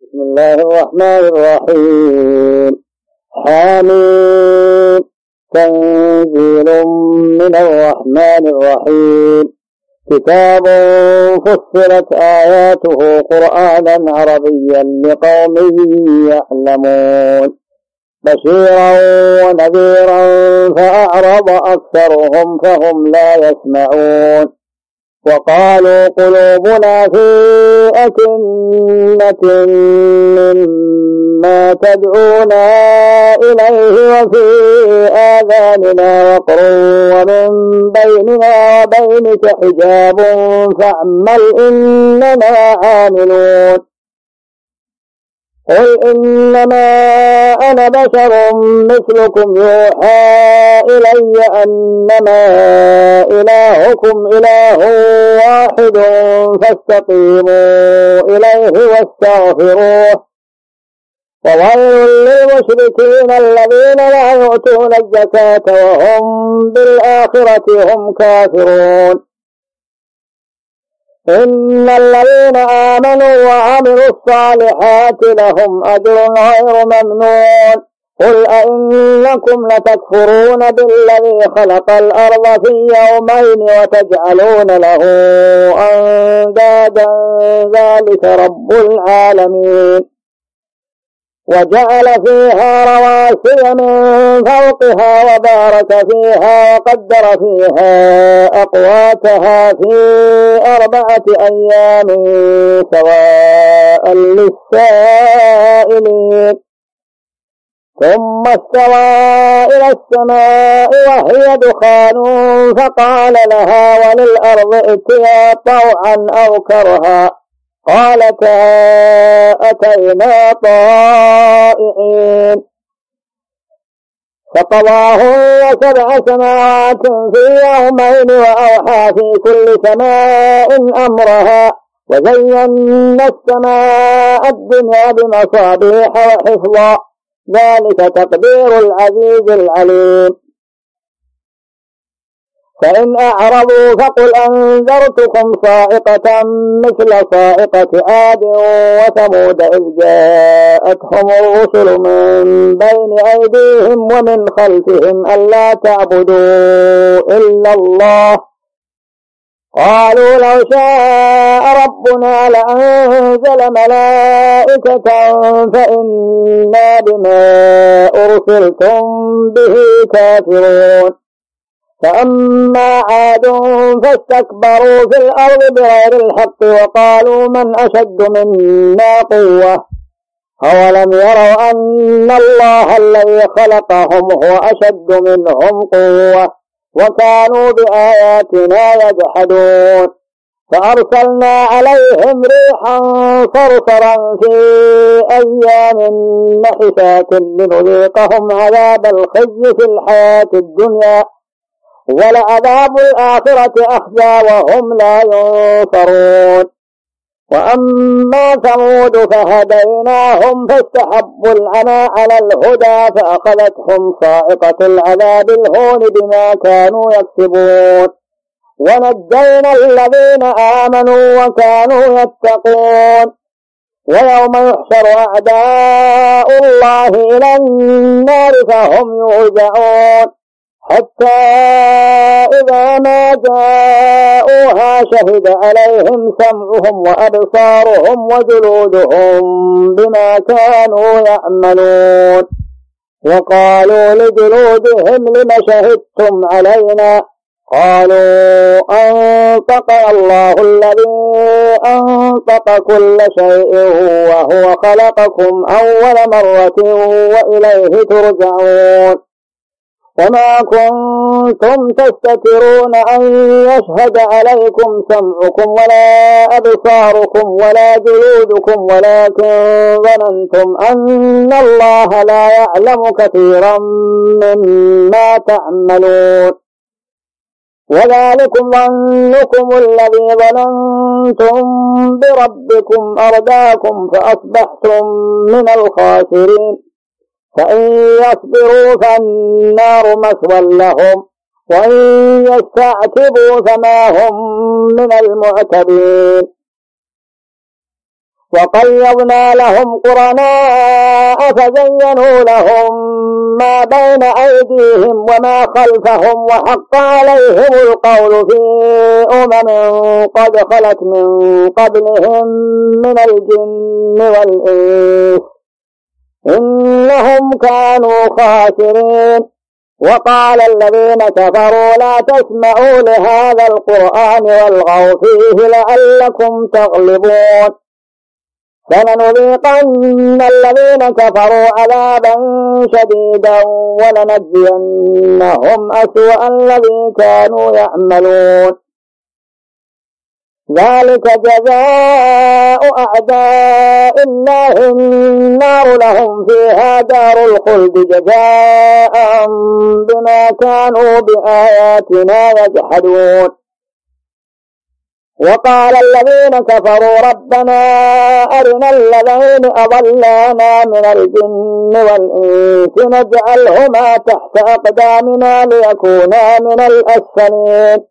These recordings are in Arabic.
بسم الله الرحمن الرحيم. حميم. تنزيل من الرحمن الرحيم. كتاب فصلت آياته قرآنا عربيا لقوم يعلمون بشيرا ونذيرا فأعرض أكثرهم فهم لا يسمعون. وقالوا قلوبنا في أكنة مما تدعونا إليه وفي آذاننا وقر ومن بيننا وبينك حجاب فاعمل إننا عاملون. قل إنما أنا بشر مثلكم يوحى إلي أنما إلهكم إله واحد فاستقيموا إليه واستغفروه. وويل للمشركين الذين لا يؤتون الزكاة وهم بالآخرة هم كافرون. إن الذين آمنوا وعملوا الصالحات لهم أجر غير ممنون. قل أئنكم لتكفرون بالذي خلق الأرض في يومين وتجعلون له أندادا ذلك رب العالمين. وجعل فيها رواسي من فوقها وبارك فيها وقدر فيها أقواتها في 4 أيام سواء للسائلين. ثم استوى إلى السماء وهي دخان فقال لها وللأرض ائتيا طوعا أو كرها قالتا أتينا طائعين. فقضاهن 7 سماوات في يومين وأوحى في كل سماء أمرها وزينا السماء الدنيا بمصابيح وحفظا ذلك تقدير العزيز العليم. فإن أعرضوا فقل أنذرتكم صاعقة مثل صاعقة عاد وثمود إذ جاءتهم الرسل من بين أيديهم ومن خلفهم ألا تعبدوا إلا الله قالوا لو شاء ربنا لأنزل ملائكة فإنا بما أرسلتم به كافرون. فأما عاد فاستكبروا في الأرض بغير الحق وقالوا من أشد منا قوة أولم يروا أن الله الذي خلقهم هو أشد منهم قوة وكانوا بآياتنا يجحدون. فأرسلنا عليهم ريحا صرصرا في أيام نحسات لنذيقهم عذاب الخزي في الحياة الدنيا ولعذاب الآخرة أخزى وهم لا ينصرون. وأما ثمود فهديناهم فاستحبوا العمى على الهدى فأخذتهم صاعقة العذاب الهون بما كانوا يكسبون. ونجينا الذين آمنوا وكانوا يتقون. ويوم يحشر أعداء الله إلى النار فهم يوزعون حتى إذا ما جاءوها شهد عليهم سمعهم وأبصارهم وجلودهم بما كانوا يعملون. وقالوا لجلودهم لم شهدتم علينا قالوا أنطق الله الذي أنطق كل شيء وهو خلقكم أول مرة وإليه ترجعون. وما كنتم تستترون أن يشهد عليكم سمعكم ولا أبصاركم ولا جلودكم ولكن ظننتم أن الله لا يعلم كثيرا مما تعملون. وذلكم ظنكم الذي ظننتم بربكم أرداكم فأصبحتم من الخاسرين. فإن يصبروا فالنار مثوى لهم وإن يستعتبوا فما هم من المعتبين. وقيضنا لهم قرناء فزينوا لهم ما بين أيديهم وما خلفهم وحق عليهم القول في قد خلت من قبلهم من الجن والإنس إنهم كانوا خاسرين. وقال الذين كفروا لا تسمعوا لهذا القرآن والغوا فيه لعلكم تغلبون. فلنذيقن الذين كفروا عذابا شديدا ولنجزينهم أسوأ الذي كانوا يعملون. ذلك جزاء أعداء الله النار لهم فيها دار الخلد جزاء بما كانوا بآياتنا يجحدون. وقال الذين كفروا ربنا أرنا الذين أضلانا من الجن والإنس نجعلهما تحت أقدامنا ليكونا من الأسفلين.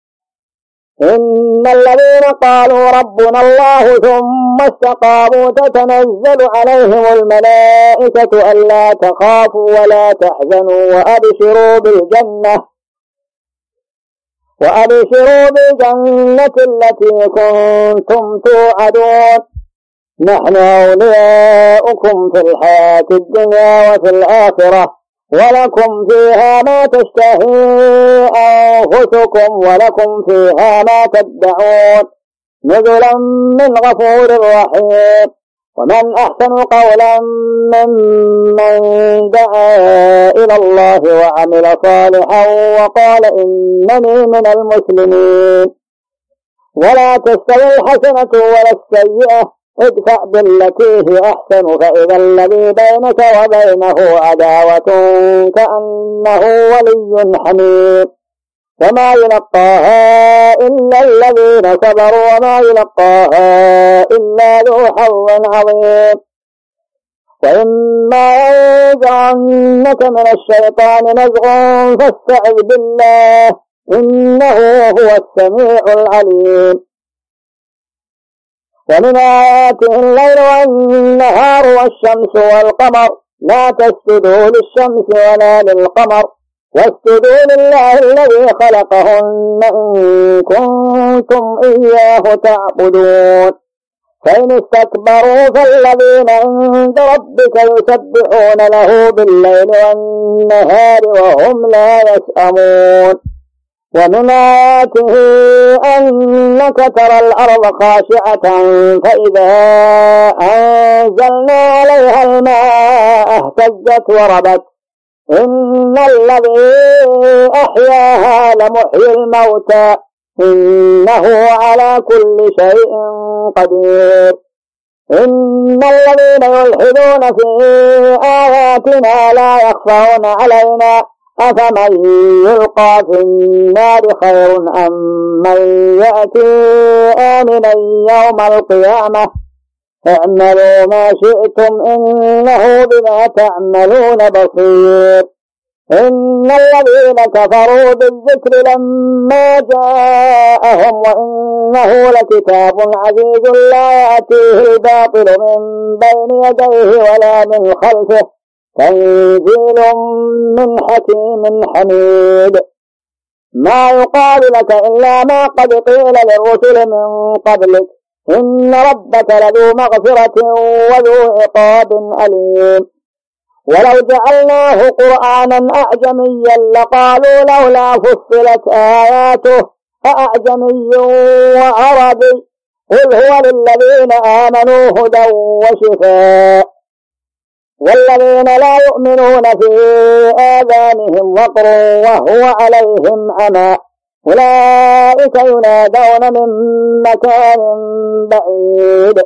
إن الذين قالوا ربنا الله ثم استقاموا تتنزل عليهم الملائكة ألا تخافوا ولا تحزنوا وأبشروا بالجنة التي كنتم توعدون. نحن أولياؤكم في الحياة الدنيا وفي الآخرة ولكم فيها ما تشتهي أنفسكم ولكم فيها ما تدعون نزلا من غفور رحيم. ومن أحسن قولا ممن دعا إلى الله وعمل صالحا وقال إنني من المسلمين. ولا تستوي الحسنة ولا السيئة ادفع بالتي هي أحسن فإذا الذي بينك وبينه عداوة كأنه ولي حميم. وما يلقاها إلا الذين صبروا وما يلقاها إلا ذو حظ عظيم. وإما ينزغنك من الشيطان نزغ فاستعذ بالله إنه هو السميع العليم. ومن آياته الليل والنهار والشمس والقمر لا تسجدوا للشمس ولا للقمر واسجدوا لله الذي خلقهن إن كنتم إياه تعبدون. فإن استكبروا فالذين عند ربك يسبحون له بالليل والنهار وهم لا يسأمون. ومن آياته أنك ترى الأرض خاشعة فإذا أنزلنا عليها الماء اهتزت وربت إن الذي أحياها لمحيي الموتى إنه على كل شيء قدير. إن الذين يلحدون في آياتنا لا يخفون علينا أفمن يلقى في النار خير أم من يأتي آمنا يوم القيامة اعملوا ما شئتم إنه بما تعملون بصير. إن الذين كفروا بالذكر لما جاءهم وإنه لكتاب عزيز لا يأتيه الباطل من بين يديه ولا من خلفه تنزيل من حكيم حميد. ما يقال لك إلا ما قد قيل للرسل من قبلك إن ربك لذو مغفرة وذو عقاب أليم. ولو جعلناه قرآنا أعجميا لقالوا لولا فصلت آياته أأعجمي وعربي قل هو للذين آمنوا هدى وشفاء والذين لا يؤمنون في آذانهم وقر وهو عليهم عمى أولئك ينادون من مكان بعيد.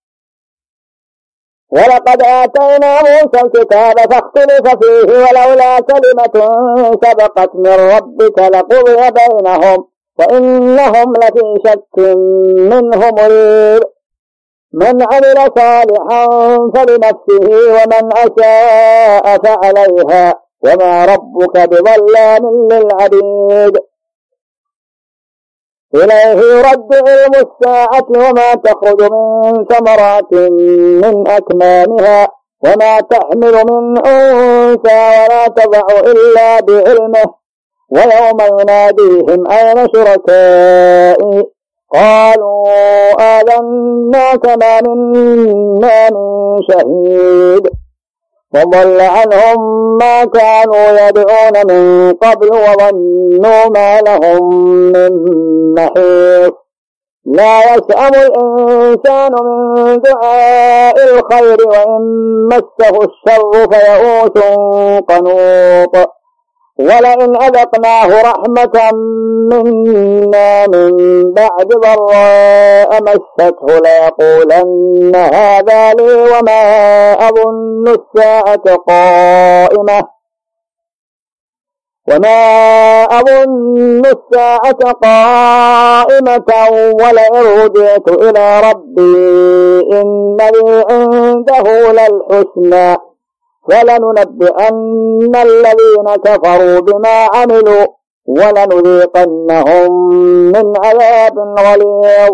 ولقد آتينا موسى الكتاب فاختلف فيه ولولا كلمة سبقت من ربك لقضي بينهم وإنهم لفي شك منه مريب. من عمل صالحا فلنفسه ومن أساء فعليها وما ربك بظلام للعبيد. إليه يرد علم الساعة وما تخرج من ثمرات من أكمامها وما تحمل من أنثى ولا تضع إلا بعلمه ويوم يناديهم أين شركائي قالوا آذناك ما منا من شهيد وضل عنهم ما كانوا يدعون من قبل وظنوا ما لهم من محيص لا يسأم الإنسان من دعاء الخير وإن مسه الشر فيئوس قنوط ولئن أذقناه رحمة منا من بعد ضراء مسته ليقولن هذا لي وما أظن الساعة قائمة ولئن رجعت إلى ربي إن لي عنده للحسنى ولننبئن الذين كفروا بما عملوا ولنذيقنهم من عذاب غليظ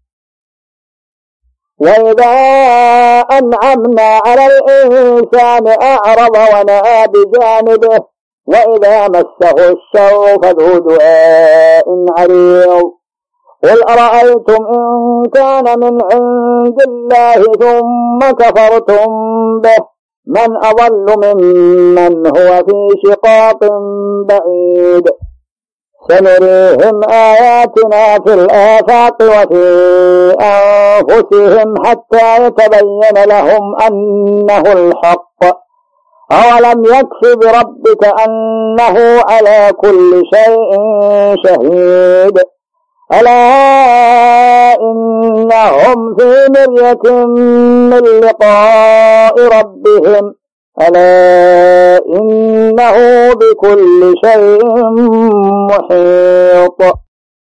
وإذا أنعمنا على الإنسان أعرض ونأى بجانبه وإذا مسه الشر فذو دعاء عريض قل أرأيتم إن كان من عند الله ثم كفرتم به من أضل ممن هو في شقاق بعيد سنريهم آياتنا في الآفاق وفي أنفسهم حتى يتبين لهم أنه الحق أولم يكف بربك أنه على كل شيء شهيد ألا إنهم في مرية من لقاء ربهم ألا إنه بكل شيء محيط